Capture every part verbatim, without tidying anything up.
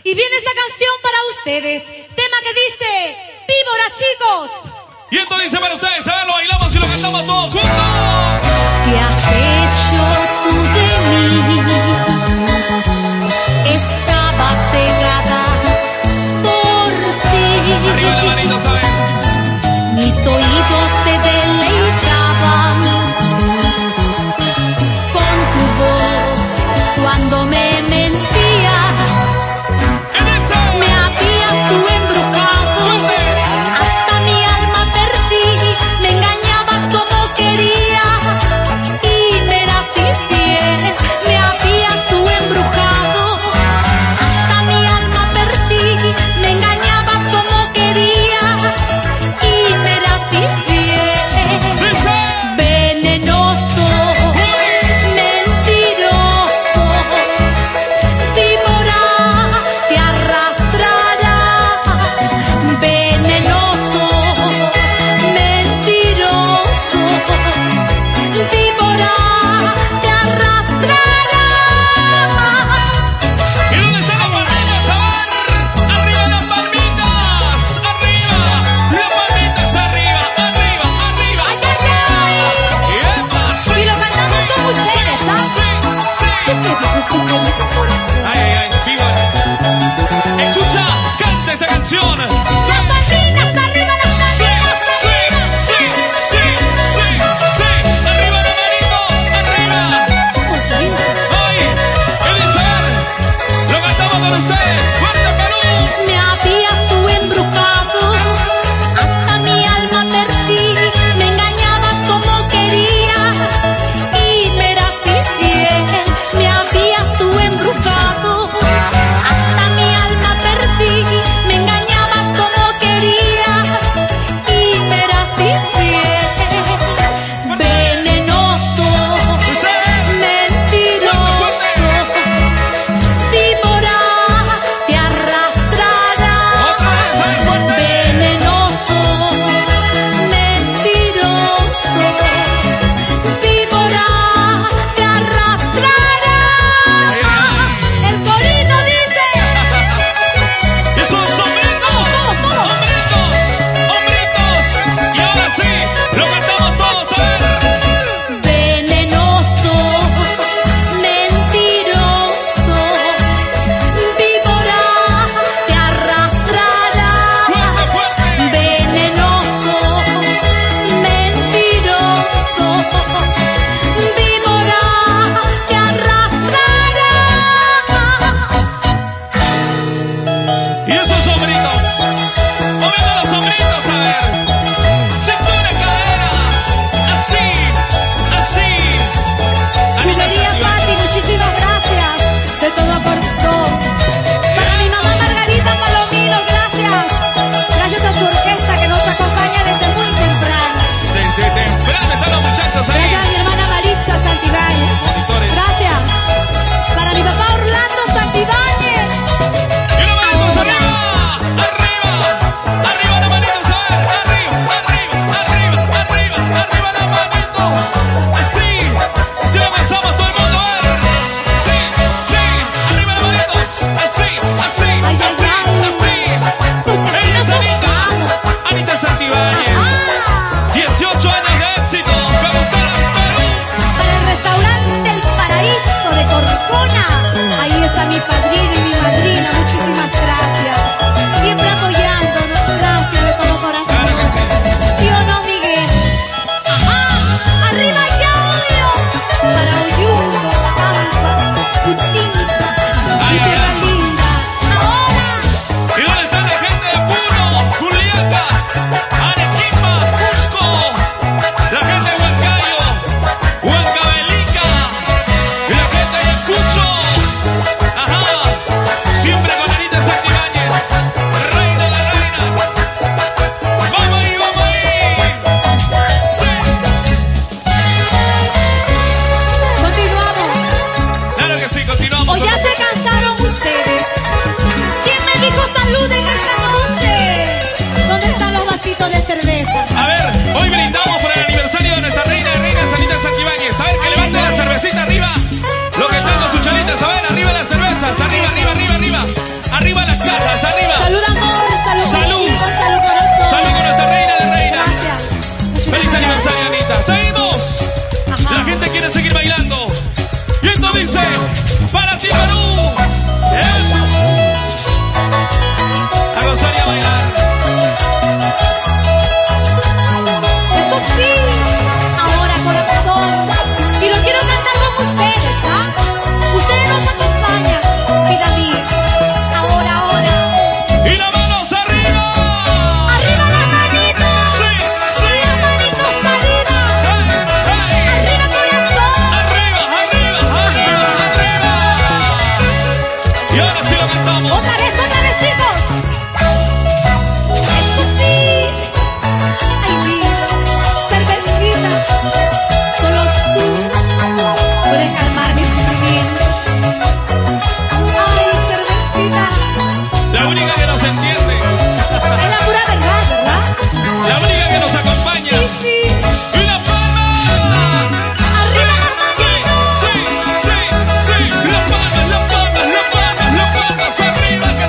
Y viene esta canción para ustedes, tema que dice Víbora, chicos. Y esto dice para ustedes, a ver, lo bailamos y lo cantamos todos juntos. ¿Qué has hecho tú de mí? Estaba cegada por ti. Arriba la manita, ¿saben? Mis oídos se deleitaban con tu voz cuando me mentías. Me habías tú embrujado, hasta mi alma perdí. Me engañabas como querías y me eras infiel. Me habías tú embrujado, hasta mi alma perdí. Me engañabas como querías y me eras infiel. Venenoso, mentiroso, víbora, te arrastrarás. Venenoso, mentiroso, víbora, te arrastrarás. ¿Y dónde están las palmitas? A ver, arriba las palmitas, arriba, las palmitas arriba, arriba, arriba, arriba. Y epa, sí, Y lo cantamos con ustedes, ¿sabes? sí, sí. ¿Qué te dices tú con ese corazón? Ay, ay, ay, víbora. Escucha, canta esta canción. Las palmitas arriba, las Sí, palmitas sí, arriba. sí, sí, sí, sí. Arriba los manitos, arriba. Ay, Elizabeth, lo cantamos con ustedes. Fuerte Perú. Me habías tú embrujado, hasta mi alma perdí. Me engañabas como querías y me eras infiel. Me habías tú embrujado, hasta mi alma perdí. Me engañabas como querías y me eras infiel. Venenoso, mentiroso, víbora, te arrastrarás. Venenoso, mentiroso, víbora, te arrastrarás. El corito dice. Y esos hombritos, hombritos, hombritos. Y ahora sí, lo cantamos todos, a ver. Venenoso, mentiroso, víbora, te arrastrarás. Fuerte, fuerte. Venenoso, mentiroso, víbora, te arrastrarás. Y esos hombritos, moviendo los hombritos, a ver. Cintura, cadera, así, así. Anita María Santibáñez. Pati, muchísimas gracias de todo corazón. Para mi mamá Margarita Palomino, gracias. Gracias a su orquesta que nos acompaña desde muy temprano. Desde temprano están los muchachos ahí. Gracias a mi hermana Maritza Santibáñez. Monitores. Gracias. Para mi papá Orlando Santibáñez. Y los manitos arriba, arriba, arriba las manitos, a ver, arriba, arriba, arriba, arriba, arriba las manitos. Así, así lo avanzamos todo el mundo, a ver. Sí, sí, arriba las manitos, así, así, Ay, ay, así, ay. así. Porque así Ella es nos Anita, gozamos. Anita Santibáñez. dieciocho años de éxito, como usted en Perú. Para el restaurante El Paraíso de Corcona. Ahí está mi padrino y mi madrina. Muchísimas gracias. Siempre apoyándonos. Gracias de todo corazón. Claro que sí. ¿Sí o no, Miguel? ¡Ajá! ¡Arriba, Claudio! Para Oyundo, Pampas, Putinza, Ay, ay, Tierra ay. Linda. Ahora. ¿Y dónde está la gente de Puno, Juliaca, Arequipa, Cusco? La gente de Huancayo, Huancavelica. Y la gente de Ayacucho. Ajá. Siempre con Anita Santibáñez, reina de reinas. Vamos ahí, vamos ahí. Sí. Continuamos. Claro que sí, continuamos. ¿O ya se cansaron ustedes? ¿Quién me dijo saluden esta noche? ¿Dónde están los vasitos de cerveza? A ver, hoy brindamos por el aniversario de nuestra reina de reinas, Anita Santibáñez. A ver, que levante la cervecita arriba. Lo que tengo sus chalitas, a ver, arriba las cervezas, arriba, arriba, arriba, arriba. Arriba Otra vez, otra vez, chicos. Esto sí. Ay, mira, cervecita. Solo tú puedes calmar mis sentimientos. Ay, cervecita. La única que nos entiende. Es la pura verdad, ¿verdad? La única que nos acompaña. Sí, sí. ¡Y las palmas! Arriba las Sí, manitos. sí, sí, sí, sí. Las palmas, las palmas, las palmas, las palmas arriba.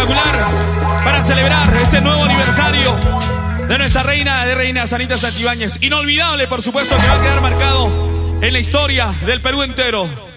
espectacular para celebrar este nuevo aniversario de nuestra reina de reinas, Anita Santibáñez. Inolvidable, por supuesto, que va a quedar marcado en la historia del Perú entero.